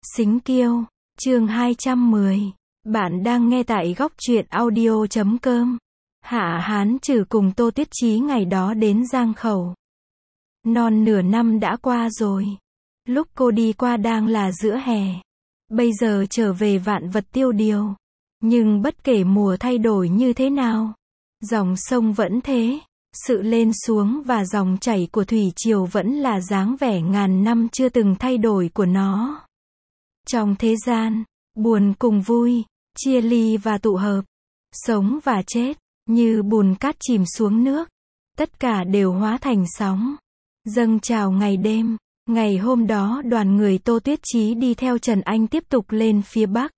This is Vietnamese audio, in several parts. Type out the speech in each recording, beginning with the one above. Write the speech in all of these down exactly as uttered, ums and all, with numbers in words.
Xính Kiêu, chương hai trăm mười. Bạn đang nghe tại góc truyện audio chấm com. Hạ Hán Trừ cùng Tô Tuyết Chí ngày đó đến Giang Khẩu. Non nửa năm đã qua rồi. Lúc cô đi qua đang là giữa hè. Bây giờ trở về vạn vật tiêu điều. Nhưng bất kể mùa thay đổi như thế nào, dòng sông vẫn thế. Sự lên xuống và dòng chảy của thủy triều vẫn là dáng vẻ ngàn năm chưa từng thay đổi của nó. Trong thế gian, buồn cùng vui, chia ly và tụ hợp, sống và chết, như bùn cát chìm xuống nước, tất cả đều hóa thành sóng, dâng trào ngày đêm. Ngày hôm đó đoàn người Tô Tuyết Chí đi theo Trần Anh tiếp tục lên phía Bắc.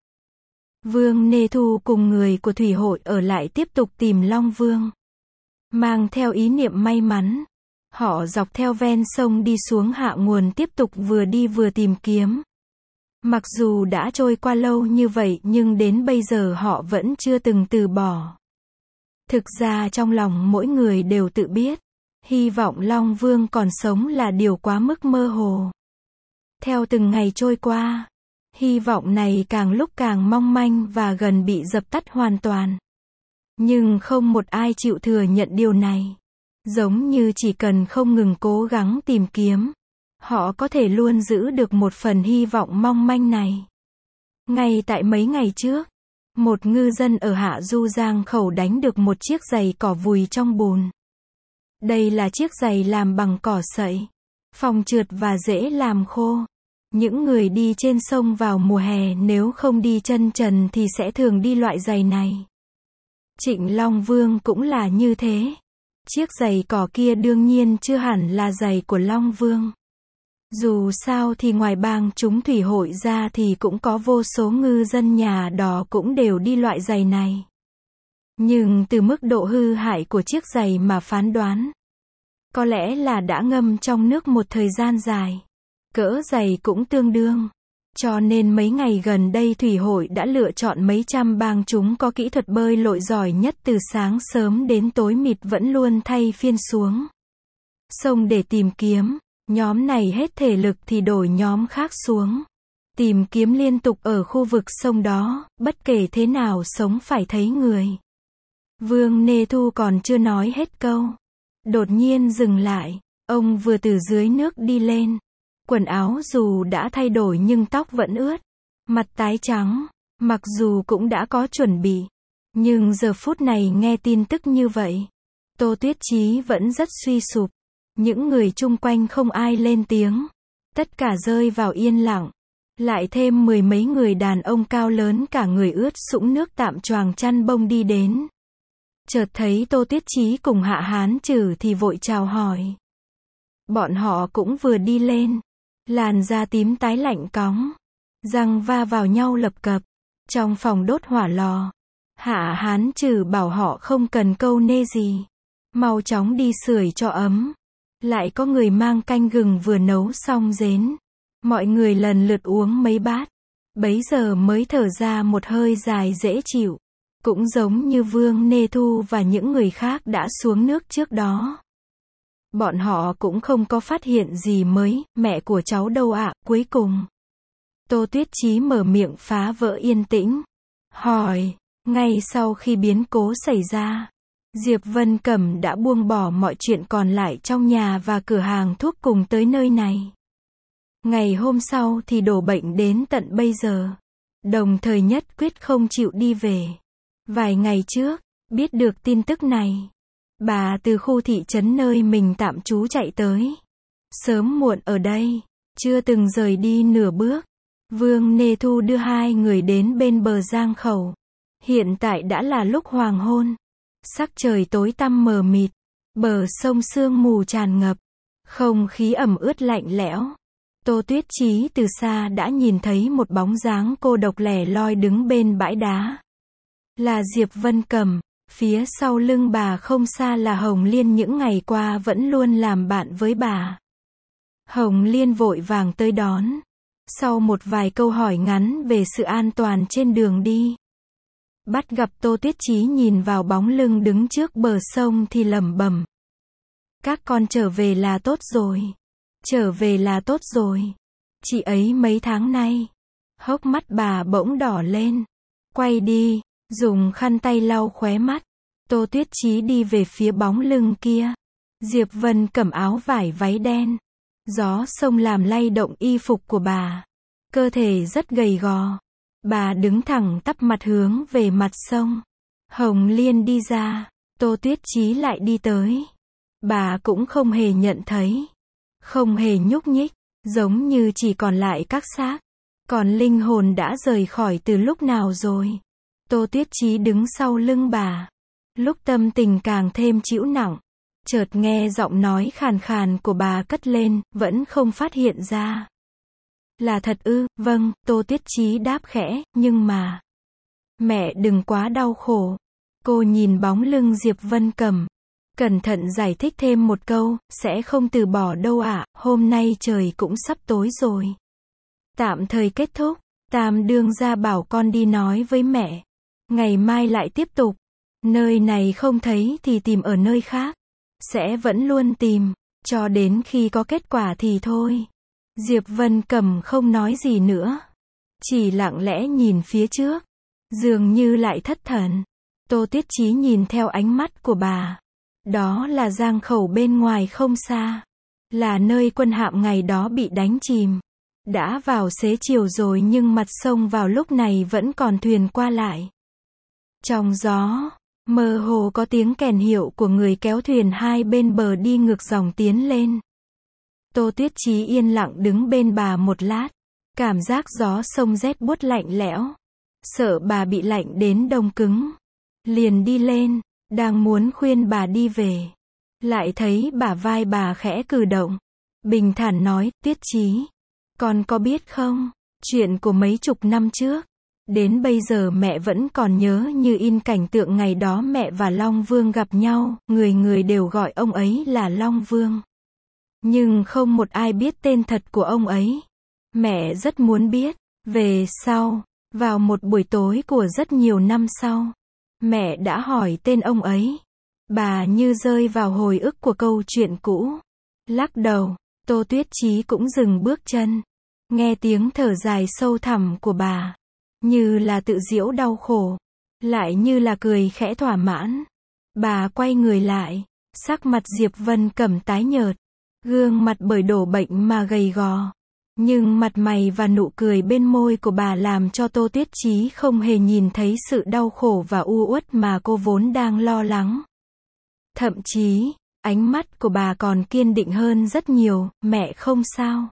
Vương Nê Thu cùng người của Thủy hội ở lại tiếp tục tìm Long Vương. Mang theo ý niệm may mắn, họ dọc theo ven sông đi xuống hạ nguồn tiếp tục vừa đi vừa tìm kiếm. Mặc dù đã trôi qua lâu như vậy nhưng đến bây giờ họ vẫn chưa từng từ bỏ. Thực ra trong lòng mỗi người đều tự biết, hy vọng Long Vương còn sống là điều quá mức mơ hồ. Theo từng ngày trôi qua, hy vọng này càng lúc càng mong manh và gần bị dập tắt hoàn toàn. Nhưng không một ai chịu thừa nhận điều này. Giống như chỉ cần không ngừng cố gắng tìm kiếm, họ có thể luôn giữ được một phần hy vọng mong manh này. Ngay tại mấy ngày trước, một ngư dân ở Hạ Du Giang Khẩu đánh được một chiếc giày cỏ vùi trong bùn. Đây là chiếc giày làm bằng cỏ sậy, phòng trượt và dễ làm khô. Những người đi trên sông vào mùa hè nếu không đi chân trần thì sẽ thường đi loại giày này. Trịnh Long Vương cũng là như thế. Chiếc giày cỏ kia đương nhiên chưa hẳn là giày của Long Vương. Dù sao thì ngoài bang chúng Thủy hội ra thì cũng có vô số ngư dân nhà đò cũng đều đi loại giày này. Nhưng từ mức độ hư hại của chiếc giày mà phán đoán, có lẽ là đã ngâm trong nước một thời gian dài. Cỡ giày cũng tương đương. Cho nên mấy ngày gần đây Thủy hội đã lựa chọn mấy trăm bang chúng có kỹ thuật bơi lội giỏi nhất từ sáng sớm đến tối mịt vẫn luôn thay phiên xuống sông để tìm kiếm. Nhóm này hết thể lực thì đổi nhóm khác xuống. Tìm kiếm liên tục ở khu vực sông đó, bất kể thế nào sống phải thấy người. Vương Nê Thu còn chưa nói hết câu. Đột nhiên dừng lại, ông vừa từ dưới nước đi lên. Quần áo dù đã thay đổi nhưng tóc vẫn ướt, mặt tái trắng, mặc dù cũng đã có chuẩn bị. Nhưng giờ phút này nghe tin tức như vậy, Tô Tuyết Chí vẫn rất suy sụp. Những người chung quanh không ai lên tiếng. Tất cả rơi vào yên lặng. Lại thêm mười mấy người đàn ông cao lớn cả người ướt sũng nước tạm choàng chăn bông đi đến. Chợt thấy Tô Tuyết Chí cùng Hạ Hán Trừ thì vội chào hỏi. Bọn họ cũng vừa đi lên. Làn da tím tái lạnh cóng. Răng va vào nhau lập cập. Trong phòng đốt hỏa lò. Hạ Hán Trừ bảo họ không cần câu nê gì. Mau chóng đi sưởi cho ấm. Lại có người mang canh gừng vừa nấu xong rến. Mọi người lần lượt uống mấy bát. Bấy giờ mới thở ra một hơi dài dễ chịu. Cũng giống như Vương Nê Thu và những người khác đã xuống nước trước đó. Bọn họ cũng không có phát hiện gì mới. Mẹ của cháu đâu ạ? Cuối cùng Tô Tuyết Chí mở miệng phá vỡ yên tĩnh. Hỏi. Ngay sau khi biến cố xảy ra, Diệp Vân Cẩm đã buông bỏ mọi chuyện còn lại trong nhà và cửa hàng thuốc cùng tới nơi này. Ngày hôm sau thì đổ bệnh đến tận bây giờ. Đồng thời nhất quyết không chịu đi về. Vài ngày trước, biết được tin tức này, bà từ khu thị trấn nơi mình tạm trú chạy tới. Sớm muộn ở đây, chưa từng rời đi nửa bước. Vương Nê Thu đưa hai người đến bên bờ Giang Khẩu. Hiện tại đã là lúc hoàng hôn. Sắc trời tối tăm mờ mịt, bờ sông sương mù tràn ngập, không khí ẩm ướt lạnh lẽo. Tô Tuyết Chí từ xa đã nhìn thấy một bóng dáng cô độc lẻ loi đứng bên bãi đá. Là Diệp Vân Cẩm, phía sau lưng bà không xa là Hồng Liên những ngày qua vẫn luôn làm bạn với bà. Hồng Liên vội vàng tới đón. Sau một vài câu hỏi ngắn về sự an toàn trên đường đi, bắt gặp Tô Tuyết Chí nhìn vào bóng lưng đứng trước bờ sông thì lẩm bẩm. Các con trở về là tốt rồi. Trở về là tốt rồi. Chị ấy mấy tháng nay Hốc mắt bà bỗng đỏ lên. Quay đi, dùng khăn tay lau khóe mắt. Tô Tuyết Chí đi về phía bóng lưng kia. Diệp Vân cầm áo vải váy đen. Gió sông làm lay động y phục của bà. Cơ thể rất gầy gò. Bà đứng thẳng tắp mặt hướng về mặt sông. Hồng Liên đi ra, Tô Tuyết Chí lại đi tới. Bà cũng không hề nhận thấy. Không hề nhúc nhích, giống như chỉ còn lại các xác. Còn linh hồn đã rời khỏi từ lúc nào rồi. Tô Tuyết Chí đứng sau lưng bà. Lúc tâm tình càng thêm trĩu nặng, chợt nghe giọng nói khàn khàn của bà cất lên, vẫn không phát hiện ra. Là thật ư? Vâng, Tô Tuyết Chí đáp khẽ, nhưng mà... Mẹ đừng quá đau khổ. Cô nhìn bóng lưng Diệp Vân Cầm. Cẩn thận giải thích thêm một câu, sẽ không từ bỏ đâu ạ, hôm nay trời cũng sắp tối rồi. Tạm thời kết thúc, Tam đương gia bảo con đi nói với mẹ. Ngày mai lại tiếp tục. Nơi này không thấy thì tìm ở nơi khác. Sẽ vẫn luôn tìm, cho đến khi có kết quả thì thôi. Diệp Vân Cầm không nói gì nữa. Chỉ lặng lẽ nhìn phía trước. Dường như lại thất thần. Tô Tuyết Chí nhìn theo ánh mắt của bà. Đó là giang khẩu bên ngoài không xa. Là nơi quân hạm ngày đó bị đánh chìm. Đã vào xế chiều rồi nhưng mặt sông vào lúc này vẫn còn thuyền qua lại. Trong gió, mơ hồ có tiếng kèn hiệu của người kéo thuyền hai bên bờ đi ngược dòng tiến lên. Tô Tuyết Chí yên lặng đứng bên bà một lát. Cảm giác gió sông rét buốt lạnh lẽo. Sợ bà bị lạnh đến đông cứng. Liền đi lên, đang muốn khuyên bà đi về. Lại thấy bả vai bà khẽ cử động. Bình thản nói, Tuyết Chí, con có biết không, chuyện của mấy chục năm trước. Đến bây giờ mẹ vẫn còn nhớ như in cảnh tượng ngày đó mẹ và Long Vương gặp nhau, người người đều gọi ông ấy là Long Vương. Nhưng không một ai biết tên thật của ông ấy. Mẹ rất muốn biết. Về sau, vào một buổi tối của rất nhiều năm sau, mẹ đã hỏi tên ông ấy. Bà như rơi vào hồi ức của câu chuyện cũ. Lắc đầu, Tô Tuyết Chí cũng dừng bước chân. Nghe tiếng thở dài sâu thẳm của bà. Như là tự giễu đau khổ. Lại như là cười khẽ thỏa mãn. Bà quay người lại. Sắc mặt Diệp Vân Cầm tái nhợt. Gương mặt bởi đổ bệnh mà gầy gò. Nhưng mặt mày và nụ cười bên môi của bà làm cho Tô Tuyết Chí không hề nhìn thấy sự đau khổ và u uất mà cô vốn đang lo lắng. Thậm chí, ánh mắt của bà còn kiên định hơn rất nhiều, mẹ không sao.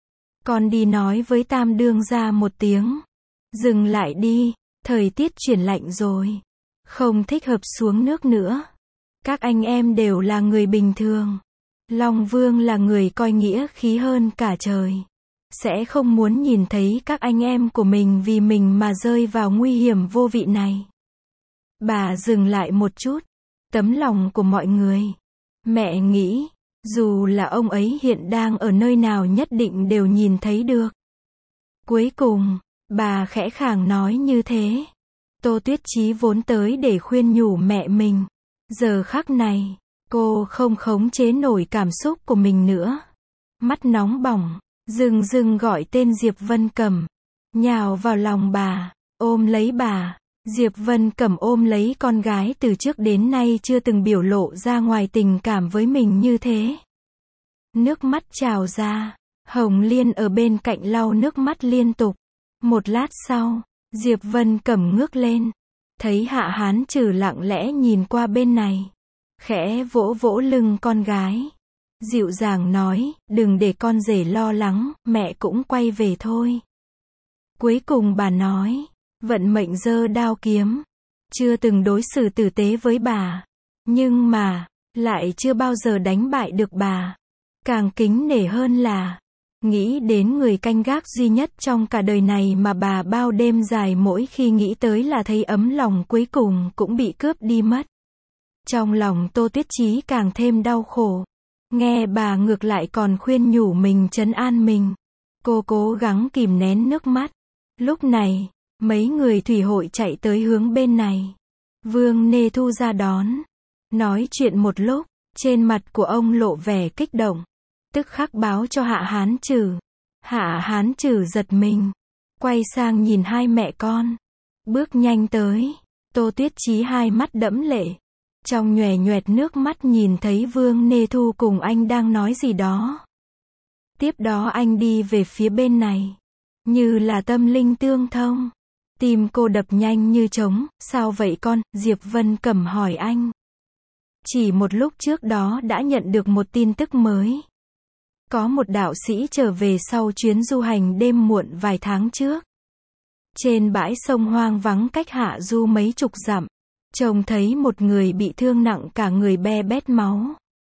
Con đi nói với Tam đương gia một tiếng. Dừng lại đi, thời tiết chuyển lạnh rồi. Không thích hợp xuống nước nữa. Các anh em đều là người bình thường. Long Vương là người coi nghĩa khí hơn cả trời. Sẽ không muốn nhìn thấy các anh em của mình vì mình mà rơi vào nguy hiểm vô vị này. Bà dừng lại một chút. Tấm lòng của mọi người. Mẹ nghĩ, dù là ông ấy hiện đang ở nơi nào nhất định đều nhìn thấy được. Cuối cùng, bà khẽ khàng nói như thế. Tô Tuyết Chí vốn tới để khuyên nhủ mẹ mình. Giờ khắc này, cô không khống chế nổi cảm xúc của mình nữa. Mắt nóng bỏng, rừng rừng gọi tên Diệp Vân Cầm. Nhào vào lòng bà, ôm lấy bà. Diệp Vân Cầm ôm lấy con gái từ trước đến nay chưa từng biểu lộ ra ngoài tình cảm với mình như thế. Nước mắt trào ra. Hồng Liên ở bên cạnh lau nước mắt liên tục. Một lát sau, Diệp Vân Cầm ngước lên. Thấy Hạ Hán Trừ lặng lẽ nhìn qua bên này. Khẽ vỗ vỗ lưng con gái. Dịu dàng nói, đừng để con rể lo lắng, mẹ cũng quay về thôi. Cuối cùng bà nói, vận mệnh giơ đao kiếm. Chưa từng đối xử tử tế với bà. Nhưng mà, lại chưa bao giờ đánh bại được bà. Càng kính nể hơn là, nghĩ đến người canh gác duy nhất trong cả đời này mà bà bao đêm dài mỗi khi nghĩ tới là thấy ấm lòng cuối cùng cũng bị cướp đi mất. Trong lòng Tô Tuyết Chí càng thêm đau khổ. Nghe bà ngược lại còn khuyên nhủ mình trấn an mình. Cô cố gắng kìm nén nước mắt. Lúc này, mấy người thủy hội chạy tới hướng bên này. Vương Nê Thu ra đón. Nói chuyện một lúc, trên mặt của ông lộ vẻ kích động. Tức khắc báo cho Hạ Hán Trừ. Hạ Hán Trừ giật mình. quay sang nhìn hai mẹ con. Bước nhanh tới. Tô Tuyết Chí hai mắt đẫm lệ. Trong nhoè nhoẹt nước mắt nhìn thấy Vương Nê Thu cùng anh đang nói gì đó. Tiếp đó anh đi về phía bên này. Như là tâm linh tương thông. Tim cô đập nhanh như trống. Sao vậy con? Diệp Vân Cẩm hỏi anh. Chỉ một lúc trước đó đã nhận được một tin tức mới. Có một đạo sĩ trở về sau chuyến du hành đêm muộn vài tháng trước. Trên bãi sông hoang vắng cách Hạ Du mấy chục dặm, trông thấy một người bị thương nặng cả người be bét máu.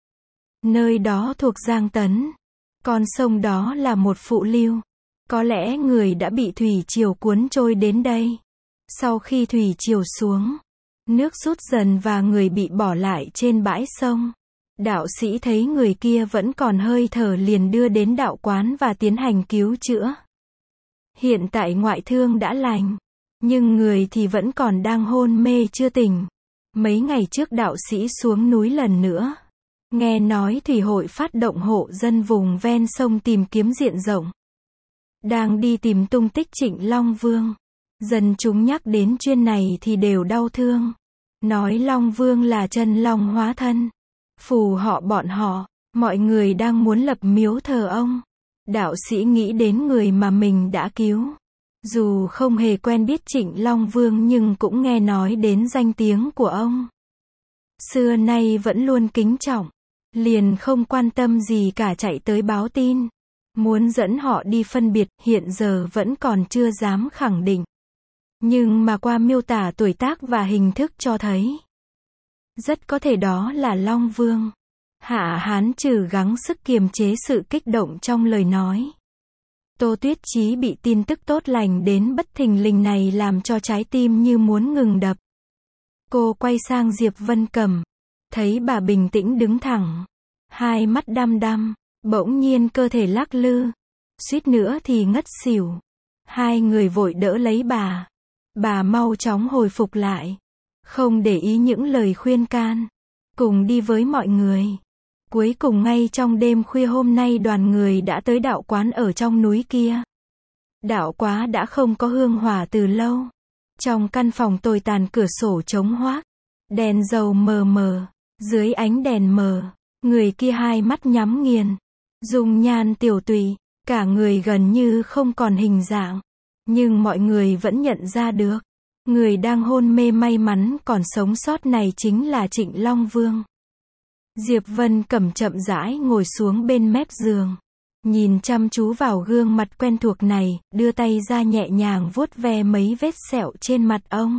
Nơi đó thuộc Giang Tấn. Con sông đó là một phụ lưu. Có lẽ người đã bị thủy triều cuốn trôi đến đây. Sau khi thủy triều xuống, nước rút dần và người bị bỏ lại trên bãi sông. Đạo sĩ thấy người kia vẫn còn hơi thở liền đưa đến đạo quán và tiến hành cứu chữa. Hiện tại ngoại thương đã lành, nhưng người thì vẫn còn đang hôn mê chưa tỉnh. Mấy ngày trước đạo sĩ xuống núi lần nữa. Nghe nói thủy hội phát động hộ dân vùng ven sông tìm kiếm diện rộng. Đang đi tìm tung tích Trịnh Long Vương. Dân chúng nhắc đến chuyện này thì đều đau thương. Nói Long Vương là chân long hóa thân. Phù họ bọn họ, mọi người đang muốn lập miếu thờ ông. Đạo sĩ nghĩ đến người mà mình đã cứu. Dù không hề quen biết Trịnh Long Vương nhưng cũng nghe nói đến danh tiếng của ông. Xưa nay vẫn luôn kính trọng. Liền không quan tâm gì cả chạy tới báo tin. Muốn dẫn họ đi phân biệt, hiện giờ vẫn còn chưa dám khẳng định. Nhưng mà qua miêu tả tuổi tác và hình thức cho thấy. Rất có thể đó là Long Vương. Hạ Hán Trừ gắng sức kiềm chế sự kích động trong lời nói. Tô Tuyết Chí bị tin tức tốt lành đến bất thình lình này làm cho trái tim như muốn ngừng đập. Cô quay sang Diệp Vân Cẩm. Thấy bà bình tĩnh đứng thẳng. Hai mắt đăm đăm. Bỗng nhiên cơ thể lắc lư. Suýt nữa thì ngất xỉu. Hai người vội đỡ lấy bà. Bà mau chóng hồi phục lại. Không để ý những lời khuyên can. Cùng đi với mọi người. Cuối cùng ngay trong đêm khuya hôm nay đoàn người đã tới đạo quán ở trong núi kia. Đạo quán đã không có hương hỏa từ lâu. Trong căn phòng tồi tàn cửa sổ trống hoác. Đèn dầu mờ mờ. Dưới ánh đèn mờ. Người kia hai mắt nhắm nghiền. Dung nhan tiểu tụy. Cả người gần như không còn hình dạng. Nhưng mọi người vẫn nhận ra được. Người đang hôn mê may mắn còn sống sót này chính là Trịnh Long Vương. Diệp Vân Cẩm chậm rãi ngồi xuống bên mép giường. Nhìn chăm chú vào gương mặt quen thuộc này, đưa tay ra nhẹ nhàng vuốt ve mấy vết sẹo trên mặt ông.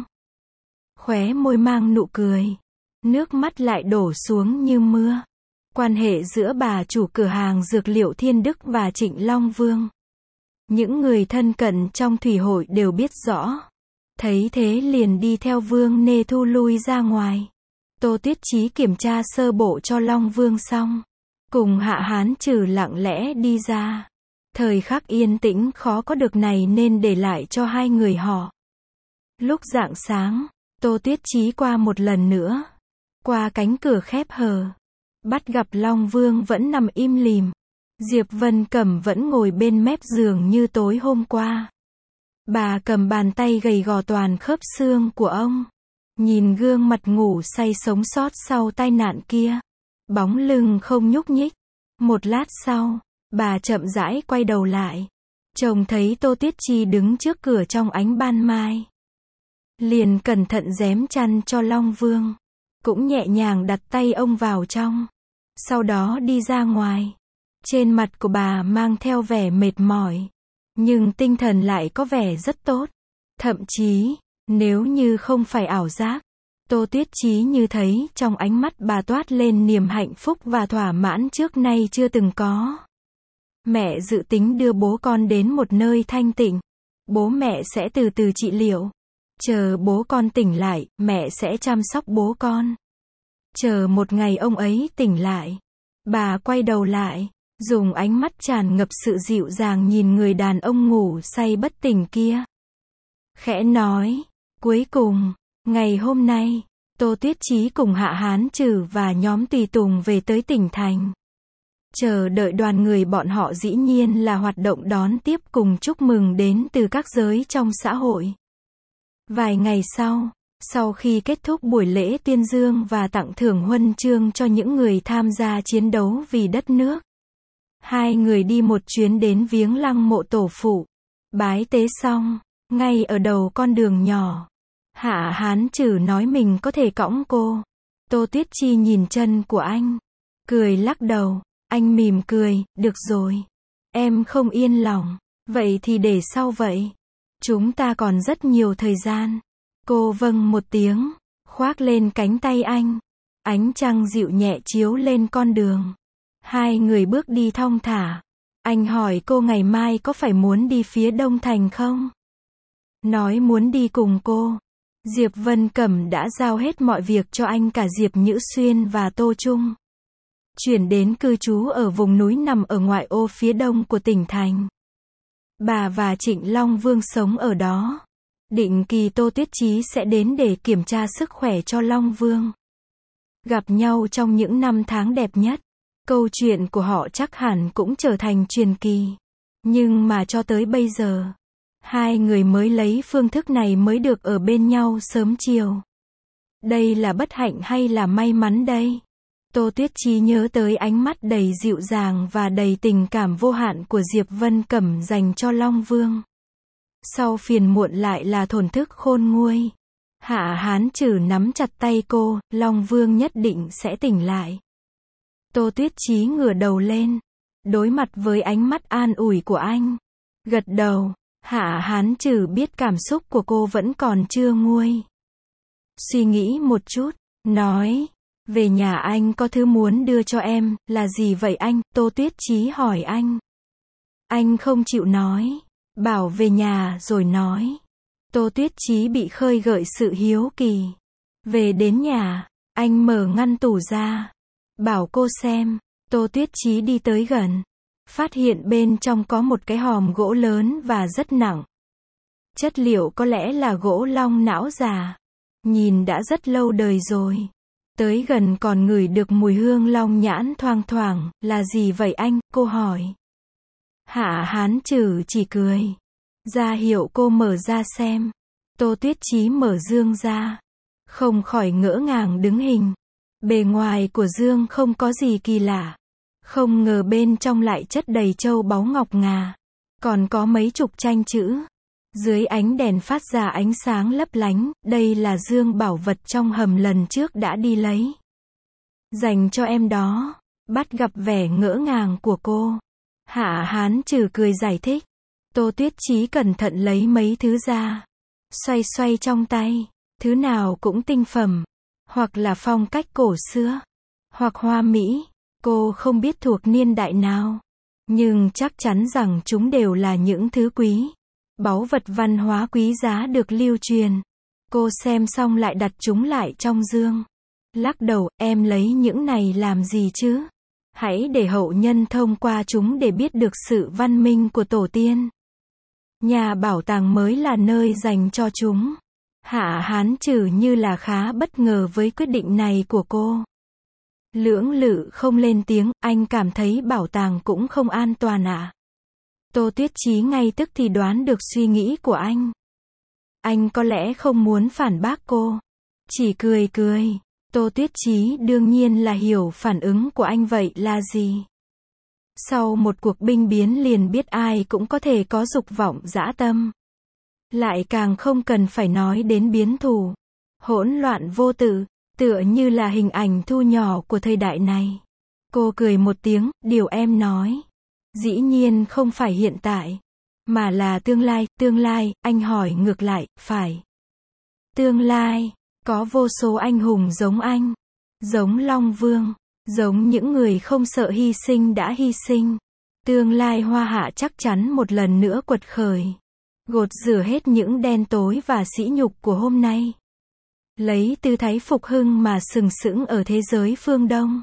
Khóe môi mang nụ cười. Nước mắt lại đổ xuống như mưa. Quan hệ giữa bà chủ cửa hàng dược liệu Thiên Đức và Trịnh Long Vương. Những người thân cận trong thủy hội đều biết rõ. Thấy thế liền đi theo Vương Nê Thu lui ra ngoài. Tô Tuyết Chí kiểm tra sơ bộ cho Long Vương xong. Cùng Hạ Hán Trừ lặng lẽ đi ra. Thời khắc yên tĩnh khó có được này nên để lại cho hai người họ. Lúc rạng sáng, Tô Tuyết Chí qua một lần nữa. Qua cánh cửa khép hờ. Bắt gặp Long Vương vẫn nằm im lìm. Diệp Vân Cẩm vẫn ngồi bên mép giường như tối hôm qua. Bà cầm bàn tay gầy gò toàn khớp xương của ông. Nhìn gương mặt ngủ say sống sót sau tai nạn kia. Bóng lưng không nhúc nhích. Một lát sau, bà chậm rãi quay đầu lại. Trông thấy Tô Tuyết Chi đứng trước cửa trong ánh ban mai. Liền cẩn thận rém chăn cho Long Vương. Cũng nhẹ nhàng đặt tay ông vào trong. Sau đó đi ra ngoài. Trên mặt của bà mang theo vẻ mệt mỏi. Nhưng tinh thần lại có vẻ rất tốt. Thậm chí, nếu như không phải ảo giác, Tô Tuyết Chí như thấy trong ánh mắt bà toát lên niềm hạnh phúc và thỏa mãn trước nay chưa từng có. Mẹ dự tính đưa bố con đến một nơi thanh tịnh. Bố mẹ sẽ từ từ trị liệu. Chờ bố con tỉnh lại, mẹ sẽ chăm sóc bố con. Chờ một ngày ông ấy tỉnh lại. Bà quay đầu lại, dùng ánh mắt tràn ngập sự dịu dàng nhìn người đàn ông ngủ say bất tỉnh kia. Khẽ nói, cuối cùng, ngày hôm nay, Tô Tuyết Chí cùng Hạ Hán Trừ và nhóm tùy tùng về tới tỉnh thành. Chờ đợi đoàn người bọn họ dĩ nhiên là hoạt động đón tiếp cùng chúc mừng đến từ các giới trong xã hội. Vài ngày sau, sau khi kết thúc buổi lễ tuyên dương và tặng thưởng huân chương cho những người tham gia chiến đấu vì đất nước, hai người đi một chuyến đến viếng lăng mộ tổ phụ. Bái tế xong, ngay ở đầu con đường nhỏ, Hạ Hán Trử nói mình có thể cõng cô. Tô Tuyết Chi nhìn chân của anh, cười lắc đầu. Anh mỉm cười, được rồi. Em không yên lòng. Vậy thì để sau vậy. Chúng ta còn rất nhiều thời gian. Cô vâng một tiếng, khoác lên cánh tay anh. Ánh trăng dịu nhẹ chiếu lên con đường. Hai người bước đi thong thả. Anh hỏi cô ngày mai có phải muốn đi phía Đông Thành không? Nói muốn đi cùng cô. Diệp Vân Cẩm đã giao hết mọi việc cho anh, cả Diệp Nhữ Xuyên và Tô Trung. Chuyển đến cư trú ở vùng núi nằm ở ngoại ô phía đông của tỉnh thành. Bà và Trịnh Long Vương sống ở đó. Định kỳ Tô Tuyết Chí sẽ đến để kiểm tra sức khỏe cho Long Vương. Gặp nhau trong những năm tháng đẹp nhất. Câu chuyện của họ chắc hẳn cũng trở thành truyền kỳ. Nhưng mà cho tới bây giờ, hai người mới lấy phương thức này mới được ở bên nhau sớm chiều. Đây là bất hạnh hay là may mắn đây? Tô Tuyết Chí nhớ tới ánh mắt đầy dịu dàng và đầy tình cảm vô hạn của Diệp Vân Cẩm dành cho Long Vương. Sau phiền muộn lại là thổn thức khôn nguôi. Hạ Hán Trử nắm chặt tay cô, Long Vương nhất định sẽ tỉnh lại. Tô Tuyết Chí ngửa đầu lên, đối mặt với ánh mắt an ủi của anh. Gật đầu, Hạ Hán Trử biết cảm xúc của cô vẫn còn chưa nguôi. Suy nghĩ một chút, nói, về nhà anh có thứ muốn đưa cho em, là gì vậy anh? Tô Tuyết Chí hỏi anh. Anh không chịu nói, bảo về nhà rồi nói. Tô Tuyết Chí bị khơi gợi sự hiếu kỳ. Về đến nhà, anh mở ngăn tủ ra, bảo cô xem. Tô Tuyết Chí đi tới gần, phát hiện bên trong có một cái hòm gỗ lớn và rất nặng. Chất liệu có lẽ là gỗ long não già, nhìn đã rất lâu đời rồi. Tới gần còn ngửi được mùi hương long nhãn thoang thoảng. Là gì vậy anh? Cô hỏi. Hạ Hán Trử chỉ cười, ra hiệu cô mở ra xem. Tô Tuyết Chí mở dương ra, không khỏi ngỡ ngàng đứng hình. Bề ngoài của dương không có gì kỳ lạ, không ngờ bên trong lại chất đầy châu báu ngọc ngà, còn có mấy chục tranh chữ. Dưới ánh đèn phát ra ánh sáng lấp lánh. Đây là dương bảo vật trong hầm lần trước đã đi lấy, dành cho em đó. Bắt gặp vẻ ngỡ ngàng của cô, Hạ Hán Trử cười giải thích. Tô Tuyết Chí cẩn thận lấy mấy thứ ra, xoay xoay trong tay. Thứ nào cũng tinh phẩm, hoặc là phong cách cổ xưa, hoặc hoa mỹ. Cô không biết thuộc niên đại nào, nhưng chắc chắn rằng chúng đều là những thứ quý, báu vật văn hóa quý giá được lưu truyền. Cô xem xong lại đặt chúng lại trong dương. Lắc đầu, em lấy những này làm gì chứ? Hãy để hậu nhân thông qua chúng để biết được sự văn minh của tổ tiên. Nhà bảo tàng mới là nơi dành cho chúng. Hạ Hán Trử như là khá bất ngờ với quyết định này của cô. Lưỡng lự không lên tiếng, anh cảm thấy bảo tàng cũng không an toàn ạ. À? Tô Tuyết Chí ngay tức thì đoán được suy nghĩ của anh. Anh có lẽ không muốn phản bác cô, chỉ cười cười. Tô Tuyết Chí đương nhiên là hiểu phản ứng của anh. Vậy là gì? Sau một cuộc binh biến liền biết ai cũng có thể có dục vọng dã tâm. Lại càng không cần phải nói đến biến thù, hỗn loạn vô tự, tựa như là hình ảnh thu nhỏ của thời đại này. Cô cười một tiếng, điều em nói, dĩ nhiên không phải hiện tại, mà là tương lai. Tương lai, anh hỏi ngược lại, phải. Tương lai, có vô số anh hùng giống anh, giống Long Vương, giống những người không sợ hy sinh đã hy sinh. Tương lai Hoa Hạ chắc chắn một lần nữa quật khởi, gột rửa hết những đen tối và sỉ nhục của hôm nay, lấy tư thái phục hưng mà sừng sững ở thế giới phương Đông.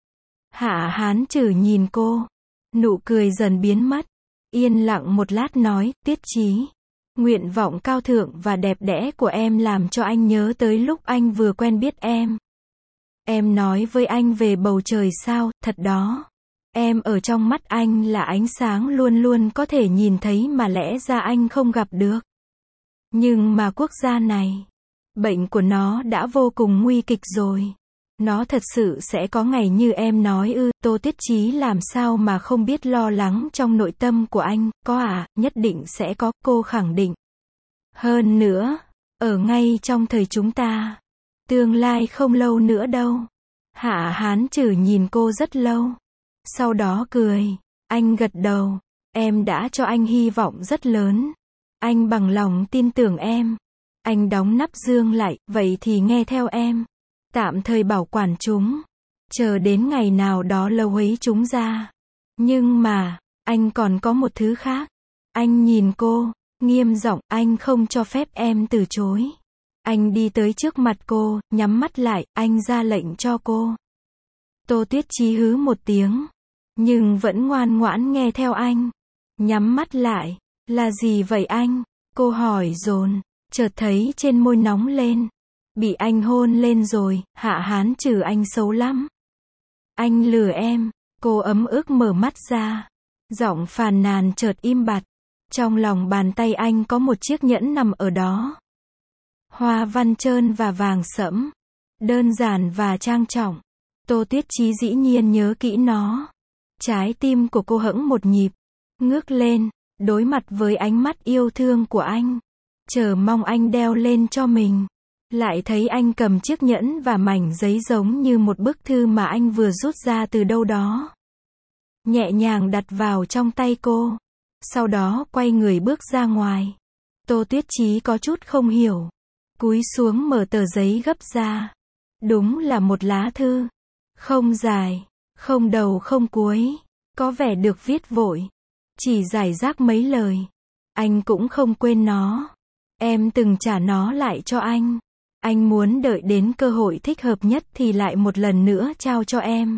Hạ Hán Trử nhìn cô, nụ cười dần biến mất, yên lặng một lát nói, Tuyết Chí, nguyện vọng cao thượng và đẹp đẽ của em làm cho anh nhớ tới lúc anh vừa quen biết em. Em nói với anh về bầu trời sao, thật đó. Em ở trong mắt anh là ánh sáng luôn luôn có thể nhìn thấy mà lẽ ra anh không gặp được. Nhưng mà quốc gia này, bệnh của nó đã vô cùng nguy kịch rồi. Nó thật sự sẽ có ngày như em nói ư? Tô Tuyết Chí làm sao mà không biết lo lắng trong nội tâm của anh, có à, nhất định sẽ có, cô khẳng định. Hơn nữa, ở ngay trong thời chúng ta, tương lai không lâu nữa đâu. Hạ Hán Trừ nhìn cô rất lâu. Sau đó cười, anh gật đầu, em đã cho anh hy vọng rất lớn. Anh bằng lòng tin tưởng em. Anh đóng nắp dương lại, vậy thì nghe theo em. Tạm thời bảo quản chúng. Chờ đến ngày nào đó lâu ấy chúng ra. Nhưng mà, anh còn có một thứ khác. Anh nhìn cô, nghiêm giọng, anh không cho phép em từ chối. Anh đi tới trước mặt cô, nhắm mắt lại, anh ra lệnh cho cô. Tô Tuyết Chí hứ một tiếng, nhưng vẫn ngoan ngoãn nghe theo anh. Nhắm mắt lại, là gì vậy anh? Cô hỏi dồn, chợt thấy trên môi nóng lên. Bị anh hôn lên rồi, Hạ Hán Trừ anh xấu lắm. Anh lừa em, cô ấm ức mở mắt ra. Giọng phàn nàn chợt im bặt. Trong lòng bàn tay anh có một chiếc nhẫn nằm ở đó. Hoa văn trơn và vàng sẫm. Đơn giản và trang trọng. Tô Tuyết Chí dĩ nhiên nhớ kỹ nó. Trái tim của cô hững một nhịp. Ngước lên, đối mặt với ánh mắt yêu thương của anh. Chờ mong anh đeo lên cho mình. Lại thấy anh cầm chiếc nhẫn và mảnh giấy giống như một bức thư mà anh vừa rút ra từ đâu đó. Nhẹ nhàng đặt vào trong tay cô. Sau đó quay người bước ra ngoài. Tô Tuyết Chí có chút không hiểu. Cúi xuống mở tờ giấy gấp ra. Đúng là một lá thư. Không dài, không đầu không cuối. Có vẻ được viết vội. Chỉ rải rác mấy lời. Anh cũng không quên nó. Em từng trả nó lại cho anh. Anh muốn đợi đến cơ hội thích hợp nhất thì lại một lần nữa trao cho em.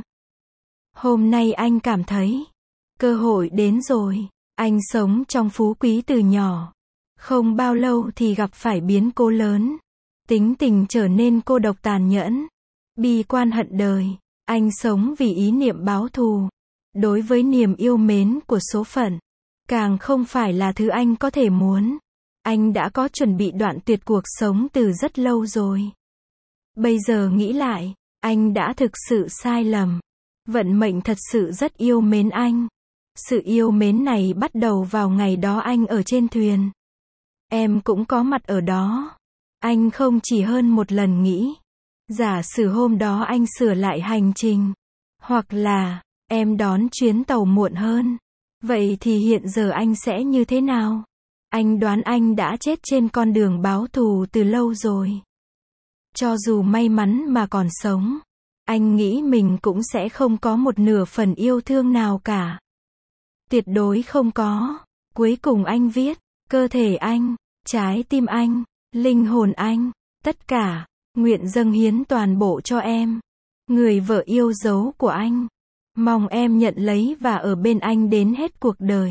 Hôm nay anh cảm thấy cơ hội đến rồi. Anh sống trong phú quý từ nhỏ. Không bao lâu thì gặp phải biến cố lớn. Tính tình trở nên cô độc tàn nhẫn. Bi quan hận đời. Anh sống vì ý niệm báo thù. Đối với niềm yêu mến của số phận. Càng không phải là thứ anh có thể muốn. Anh đã có chuẩn bị đoạn tuyệt cuộc sống từ rất lâu rồi. Bây giờ nghĩ lại, anh đã thực sự sai lầm. Vận mệnh thật sự rất yêu mến anh. Sự yêu mến này bắt đầu vào ngày đó anh ở trên thuyền. Em cũng có mặt ở đó. Anh không chỉ hơn một lần nghĩ. Giả sử hôm đó anh sửa lại hành trình. Hoặc là, em đón chuyến tàu muộn hơn. Vậy thì hiện giờ anh sẽ như thế nào? Anh đoán anh đã chết trên con đường báo thù từ lâu rồi. Cho dù may mắn mà còn sống, anh nghĩ mình cũng sẽ không có một nửa phần yêu thương nào cả. Tuyệt đối không có. Cuối cùng anh viết, cơ thể anh, trái tim anh, linh hồn anh, tất cả, nguyện dâng hiến toàn bộ cho em. Người vợ yêu dấu của anh. Mong em nhận lấy và ở bên anh đến hết cuộc đời.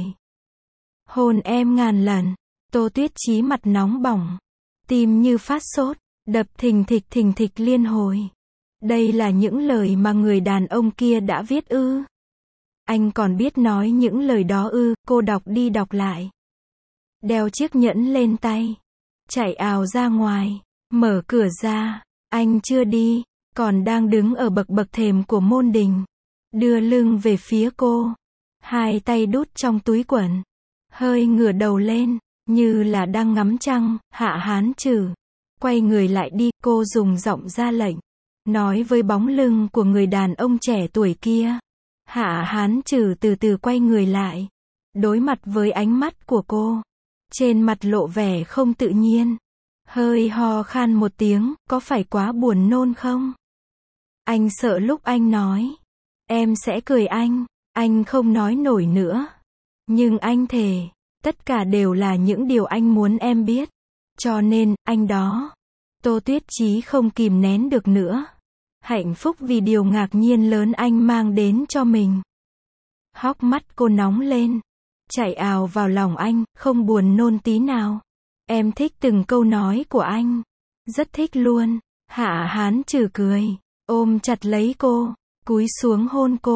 Hôn em ngàn lần. Tô Tuyết Chí mặt nóng bỏng. Tim như phát sốt. Đập thình thịch thình thịch liên hồi. Đây là những lời mà người đàn ông kia đã viết ư? Anh còn biết nói những lời đó ư? Cô đọc đi đọc lại. Đeo chiếc nhẫn lên tay. Chạy ào ra ngoài. Mở cửa ra. Anh chưa đi. Còn đang đứng ở bậc bậc thềm của môn đình. Đưa lưng về phía cô. Hai tay đút trong túi quần. Hơi ngửa đầu lên. Như là đang ngắm trăng. Hạ Hán Trừ. Quay người lại đi. Cô dùng giọng ra lệnh. Nói với bóng lưng của người đàn ông trẻ tuổi kia. Hạ Hán Trừ từ từ quay người lại. Đối mặt với ánh mắt của cô. Trên mặt lộ vẻ không tự nhiên. Hơi ho khan một tiếng. Có phải quá buồn nôn không? Anh sợ lúc anh nói. Em sẽ cười anh. Anh không nói nổi nữa. Nhưng anh thề. Tất cả đều là những điều anh muốn em biết. Cho nên, anh đó. Tô Tuyết Chí không kìm nén được nữa. Hạnh phúc vì điều ngạc nhiên lớn anh mang đến cho mình. Hốc mắt cô nóng lên. Chạy ào vào lòng anh, không buồn nôn tí nào. Em thích từng câu nói của anh. Rất thích luôn. Hạ Hán Trừ cười. Ôm chặt lấy cô. Cúi xuống hôn cô.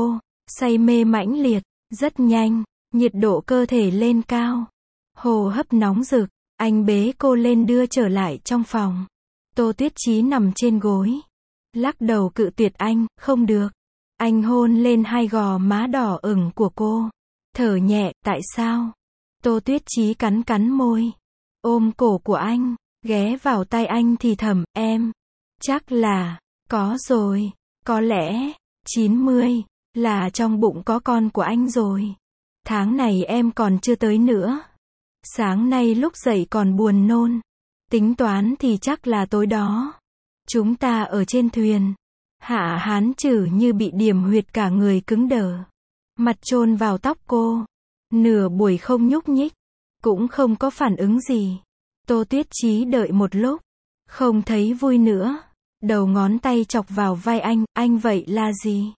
say mê mãnh liệt, rất nhanh, nhiệt độ cơ thể lên cao, hô hấp nóng rực, anh bế cô lên đưa trở lại trong phòng. Tô Tuyết Chí nằm trên gối, lắc đầu cự tuyệt anh, không được. Anh hôn lên hai gò má đỏ ửng của cô, thở nhẹ, tại sao? Tô Tuyết Chí cắn cắn môi, ôm cổ của anh, ghé vào tai anh thì thầm, em, chắc là, có rồi, có lẽ, chín mươi, là trong bụng có con của anh rồi. Tháng này em còn chưa tới nữa. Sáng nay lúc dậy còn buồn nôn. Tính toán thì chắc là tối đó. Chúng ta ở trên thuyền. Hạ Hán Trử như bị điểm huyệt cả người cứng đờ. Mặt chôn vào tóc cô. Nửa buổi không nhúc nhích. Cũng không có phản ứng gì. Tô Tuyết Chí đợi một lúc. Không thấy vui nữa. Đầu ngón tay chọc vào vai anh. Anh vậy là gì?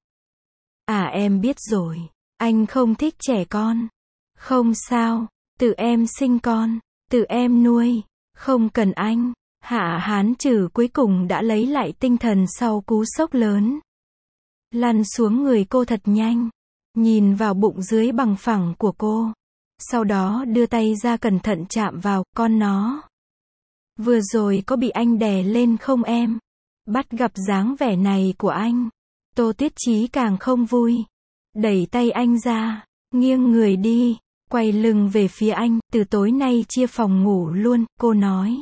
À em biết rồi. Anh không thích trẻ con. Không sao. Tự em sinh con. Tự em nuôi. Không cần anh. Hạ Hán Trử cuối cùng đã lấy lại tinh thần sau cú sốc lớn. Lăn xuống người cô thật nhanh. Nhìn vào bụng dưới bằng phẳng của cô. Sau đó đưa tay ra cẩn thận chạm vào con nó. Vừa rồi có bị anh đè lên không em? Bắt gặp dáng vẻ này của anh. Tô Tuyết Chí càng không vui. Đẩy tay anh ra. Nghiêng người đi. Quay lưng về phía anh. Từ tối nay chia phòng ngủ luôn, cô nói.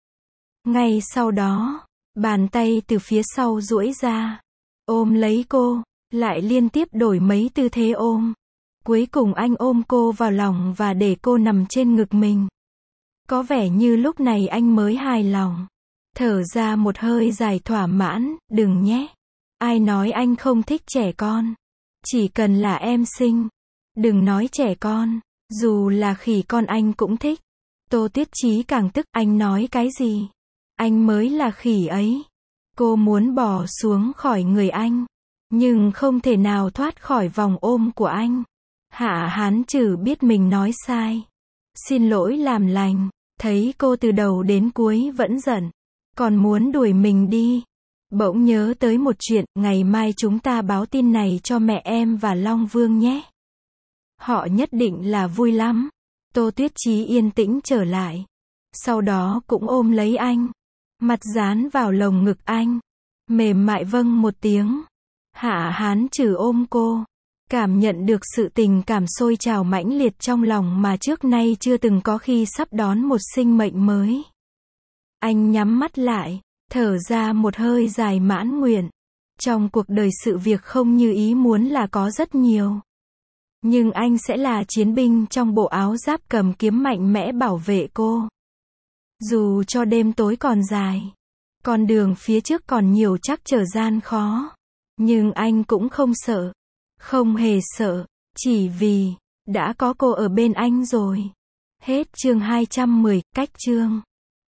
Ngay sau đó, bàn tay từ phía sau duỗi ra, ôm lấy cô, lại liên tiếp đổi mấy tư thế ôm. Cuối cùng anh ôm cô vào lòng và để cô nằm trên ngực mình. Có vẻ như lúc này anh mới hài lòng. Thở ra một hơi dài thỏa mãn, đừng nhé. Ai nói anh không thích trẻ con. Chỉ cần là em sinh. Đừng nói trẻ con. Dù là khỉ con anh cũng thích. Tô Tuyết Chí càng tức, anh nói cái gì? Anh mới là khỉ ấy. Cô muốn bỏ xuống khỏi người anh. Nhưng không thể nào thoát khỏi vòng ôm của anh. Hạ Hán Trử biết mình nói sai. Xin lỗi làm lành. Thấy cô từ đầu đến cuối vẫn giận. Còn muốn đuổi mình đi. Bỗng nhớ tới một chuyện, ngày mai chúng ta báo tin này cho mẹ em và Long Vương nhé. Họ nhất định là vui lắm. Tô Tuyết Chí yên tĩnh trở lại. Sau đó cũng ôm lấy anh. Mặt dán vào lồng ngực anh. Mềm mại vâng một tiếng. Hạ Hán Trử ôm cô. Cảm nhận được sự tình cảm sôi trào mãnh liệt trong lòng mà trước nay chưa từng có khi sắp đón một sinh mệnh mới. Anh nhắm mắt lại. Thở ra một hơi dài mãn nguyện. Trong cuộc đời sự việc không như ý muốn là có rất nhiều. Nhưng anh sẽ là chiến binh trong bộ áo giáp cầm kiếm mạnh mẽ bảo vệ cô. Dù cho đêm tối còn dài, con đường phía trước còn nhiều trắc trở gian khó, nhưng anh cũng không sợ, không hề sợ, chỉ vì đã có cô ở bên anh rồi. Hết chương hai trăm mười, cách chương